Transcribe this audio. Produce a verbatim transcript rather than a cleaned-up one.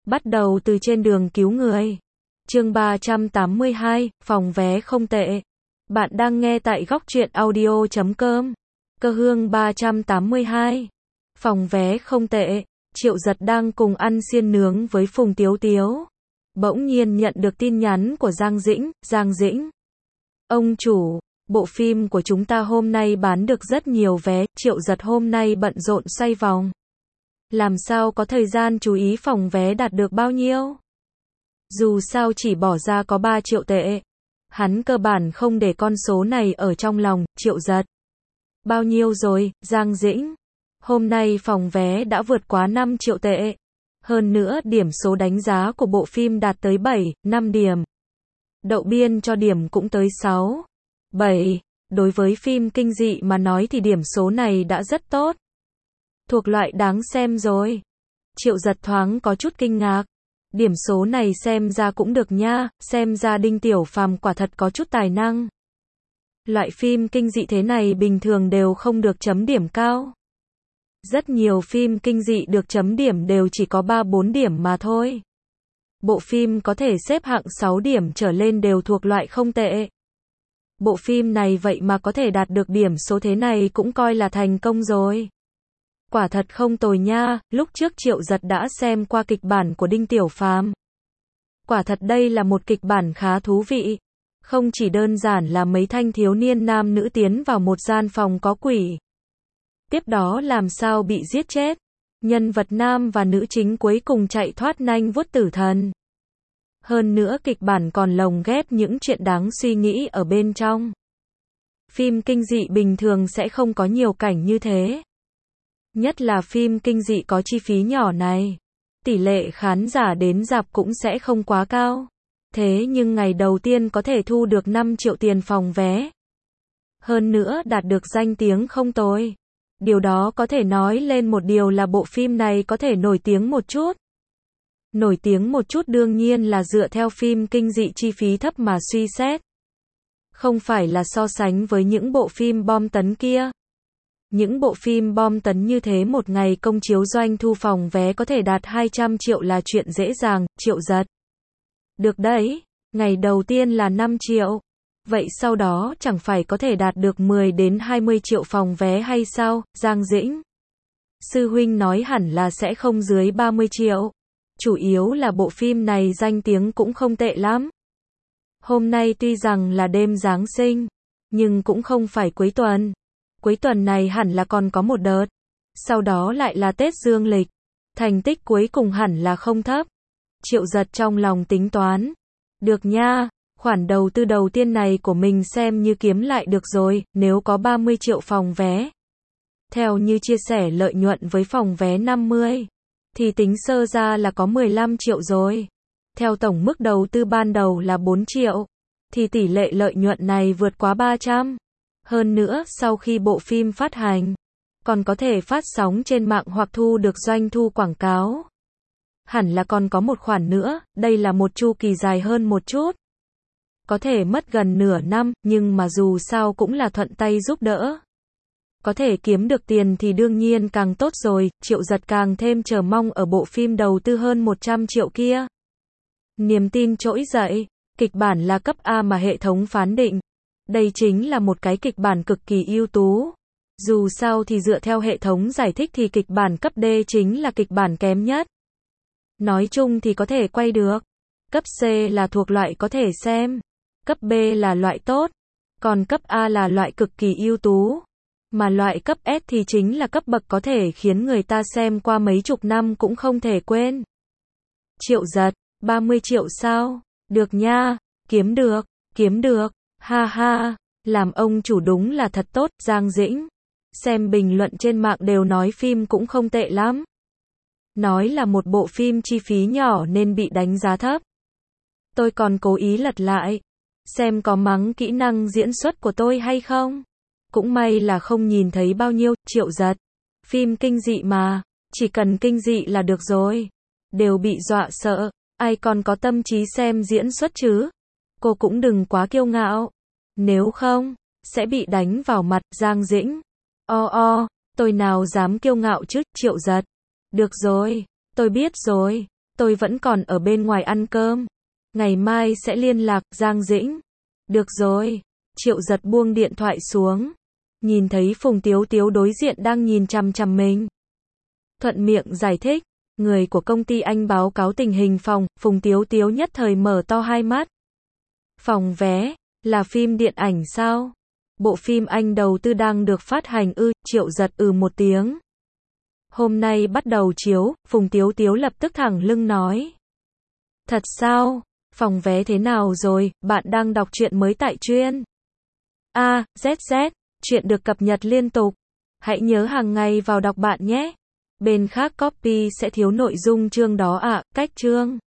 Bắt đầu từ trên đường cứu người. Chương ba trăm tám mươi hai, phòng vé không tệ. Bạn đang nghe tại góc truyện audio chấm com. Cơ hương ba trăm tám mươi hai. Phòng vé không tệ. Triệu Giật đang cùng ăn xiên nướng với Phùng Tiếu Tiếu. Bỗng nhiên nhận được tin nhắn của Giang Dĩnh. Giang Dĩnh. Ông chủ, bộ phim của chúng ta hôm nay bán được rất nhiều vé. Triệu Giật hôm nay bận rộn xoay vòng. Làm sao có thời gian chú ý phòng vé đạt được bao nhiêu? Dù sao chỉ bỏ ra có ba triệu tệ. Hắn cơ bản không để con số này ở trong lòng. Triệu Giật. Bao nhiêu rồi, Giang Dĩnh? Hôm nay phòng vé đã vượt quá năm triệu tệ. Hơn nữa điểm số đánh giá của bộ phim đạt tới bảy, năm điểm. Đậu biên cho điểm cũng tới sáu, bảy. Đối với phim kinh dị mà nói thì điểm số này đã rất tốt. Thuộc loại đáng xem rồi. Triệu Giật thoáng có chút kinh ngạc. Điểm số này xem ra cũng được nha, xem ra Đinh Tiểu Phàm quả thật có chút tài năng. Loại phim kinh dị thế này bình thường đều không được chấm điểm cao. Rất nhiều phim kinh dị được chấm điểm đều chỉ có ba bốn điểm mà thôi. Bộ phim có thể xếp hạng sáu điểm trở lên đều thuộc loại không tệ. Bộ phim này vậy mà có thể đạt được điểm số thế này cũng coi là thành công rồi. Quả thật không tồi nha, lúc trước Triệu Giật đã xem qua kịch bản của Đinh Tiểu Phàm. Quả thật đây là một kịch bản khá thú vị. Không chỉ đơn giản là mấy thanh thiếu niên nam nữ tiến vào một gian phòng có quỷ. Tiếp đó làm sao bị giết chết. Nhân vật nam và nữ chính cuối cùng chạy thoát nanh vuốt tử thần. Hơn nữa kịch bản còn lồng ghép những chuyện đáng suy nghĩ ở bên trong. Phim kinh dị bình thường sẽ không có nhiều cảnh như thế. Nhất là phim kinh dị có chi phí nhỏ này. Tỷ lệ khán giả đến rạp cũng sẽ không quá cao. Thế nhưng ngày đầu tiên có thể thu được năm triệu tiền phòng vé. Hơn nữa đạt được danh tiếng không tồi. Điều đó có thể nói lên một điều là bộ phim này có thể nổi tiếng một chút. Nổi tiếng một chút đương nhiên là dựa theo phim kinh dị chi phí thấp mà suy xét. Không phải là so sánh với những bộ phim bom tấn kia. Những bộ phim bom tấn như thế một ngày công chiếu doanh thu phòng vé có thể đạt hai trăm triệu là chuyện dễ dàng. Triệu Giật. Được đấy, ngày đầu tiên là năm triệu. Vậy sau đó chẳng phải có thể đạt được mười đến hai mươi triệu phòng vé hay sao, Giang Dĩnh? Sư huynh nói hẳn là sẽ không dưới ba mươi triệu. Chủ yếu là bộ phim này danh tiếng cũng không tệ lắm. Hôm nay tuy rằng là đêm Giáng sinh, nhưng cũng không phải cuối tuần. Cuối tuần này hẳn là còn có một đợt. Sau đó lại là Tết Dương lịch. Thành tích cuối cùng hẳn là không thấp. Triệu Giật trong lòng tính toán. Được nha, khoản đầu tư đầu tiên này của mình xem như kiếm lại được rồi, nếu có ba mươi triệu phòng vé. Theo như chia sẻ lợi nhuận với phòng vé năm mươi, thì tính sơ ra là có mười lăm triệu rồi. Theo tổng mức đầu tư ban đầu là bốn triệu, thì tỷ lệ lợi nhuận này vượt quá ba trăm. Hơn nữa, sau khi bộ phim phát hành, còn có thể phát sóng trên mạng hoặc thu được doanh thu quảng cáo. Hẳn là còn có một khoản nữa, đây là một chu kỳ dài hơn một chút. Có thể mất gần nửa năm, nhưng mà dù sao cũng là thuận tay giúp đỡ. Có thể kiếm được tiền thì đương nhiên càng tốt rồi, Triệu Giật càng thêm chờ mong ở bộ phim đầu tư hơn một trăm triệu kia. Niềm tin trỗi dậy, kịch bản là cấp A mà hệ thống phán định. Đây chính là một cái kịch bản cực kỳ ưu tú. Dù sao thì dựa theo hệ thống giải thích thì kịch bản cấp D chính là kịch bản kém nhất. Nói chung thì có thể quay được. Cấp C là thuộc loại có thể xem. Cấp B là loại tốt. Còn cấp A là loại cực kỳ ưu tú. Mà loại cấp S thì chính là cấp bậc có thể khiến người ta xem qua mấy chục năm cũng không thể quên. Triệu Giật, ba mươi triệu sao? Được nha, kiếm được, kiếm được. Ha ha, làm ông chủ đúng là thật tốt, Giang Dĩnh. Xem bình luận trên mạng đều nói phim cũng không tệ lắm. Nói là một bộ phim chi phí nhỏ nên bị đánh giá thấp. Tôi còn cố ý lật lại, xem có mắng kỹ năng diễn xuất của tôi hay không. Cũng may là không nhìn thấy bao nhiêu. Triệu Giật. Phim kinh dị mà, chỉ cần kinh dị là được rồi. Đều bị dọa sợ, ai còn có tâm trí xem diễn xuất chứ. Cô cũng đừng quá kiêu ngạo. Nếu không, sẽ bị đánh vào mặt. Giang Dĩnh. O o, tôi nào dám kiêu ngạo chứ. Triệu Giật. Được rồi, tôi biết rồi. tôi vẫn còn ở bên ngoài ăn cơm. Ngày mai sẽ liên lạc, Giang Dĩnh. Được rồi. Triệu Giật buông điện thoại xuống. Nhìn thấy Phùng Tiếu Tiếu đối diện đang nhìn chằm chằm mình. Thuận miệng giải thích. Người của công ty anh báo cáo tình hình phòng, Phùng Tiếu Tiếu nhất thời mở to hai mắt. Phòng vé, là phim điện ảnh sao? Bộ phim anh đầu tư đang được phát hành ư, Triệu Giật ừ một tiếng. Hôm nay bắt đầu chiếu, Phùng Tiếu Tiếu lập tức thẳng lưng nói. Thật sao? Phòng vé thế nào rồi, bạn đang đọc truyện mới tại chuyên A, Z Z, chuyện được cập nhật liên tục. Hãy nhớ hàng ngày vào đọc bạn nhé. Bên khác copy sẽ thiếu nội dung chương đó ạ, cách chương.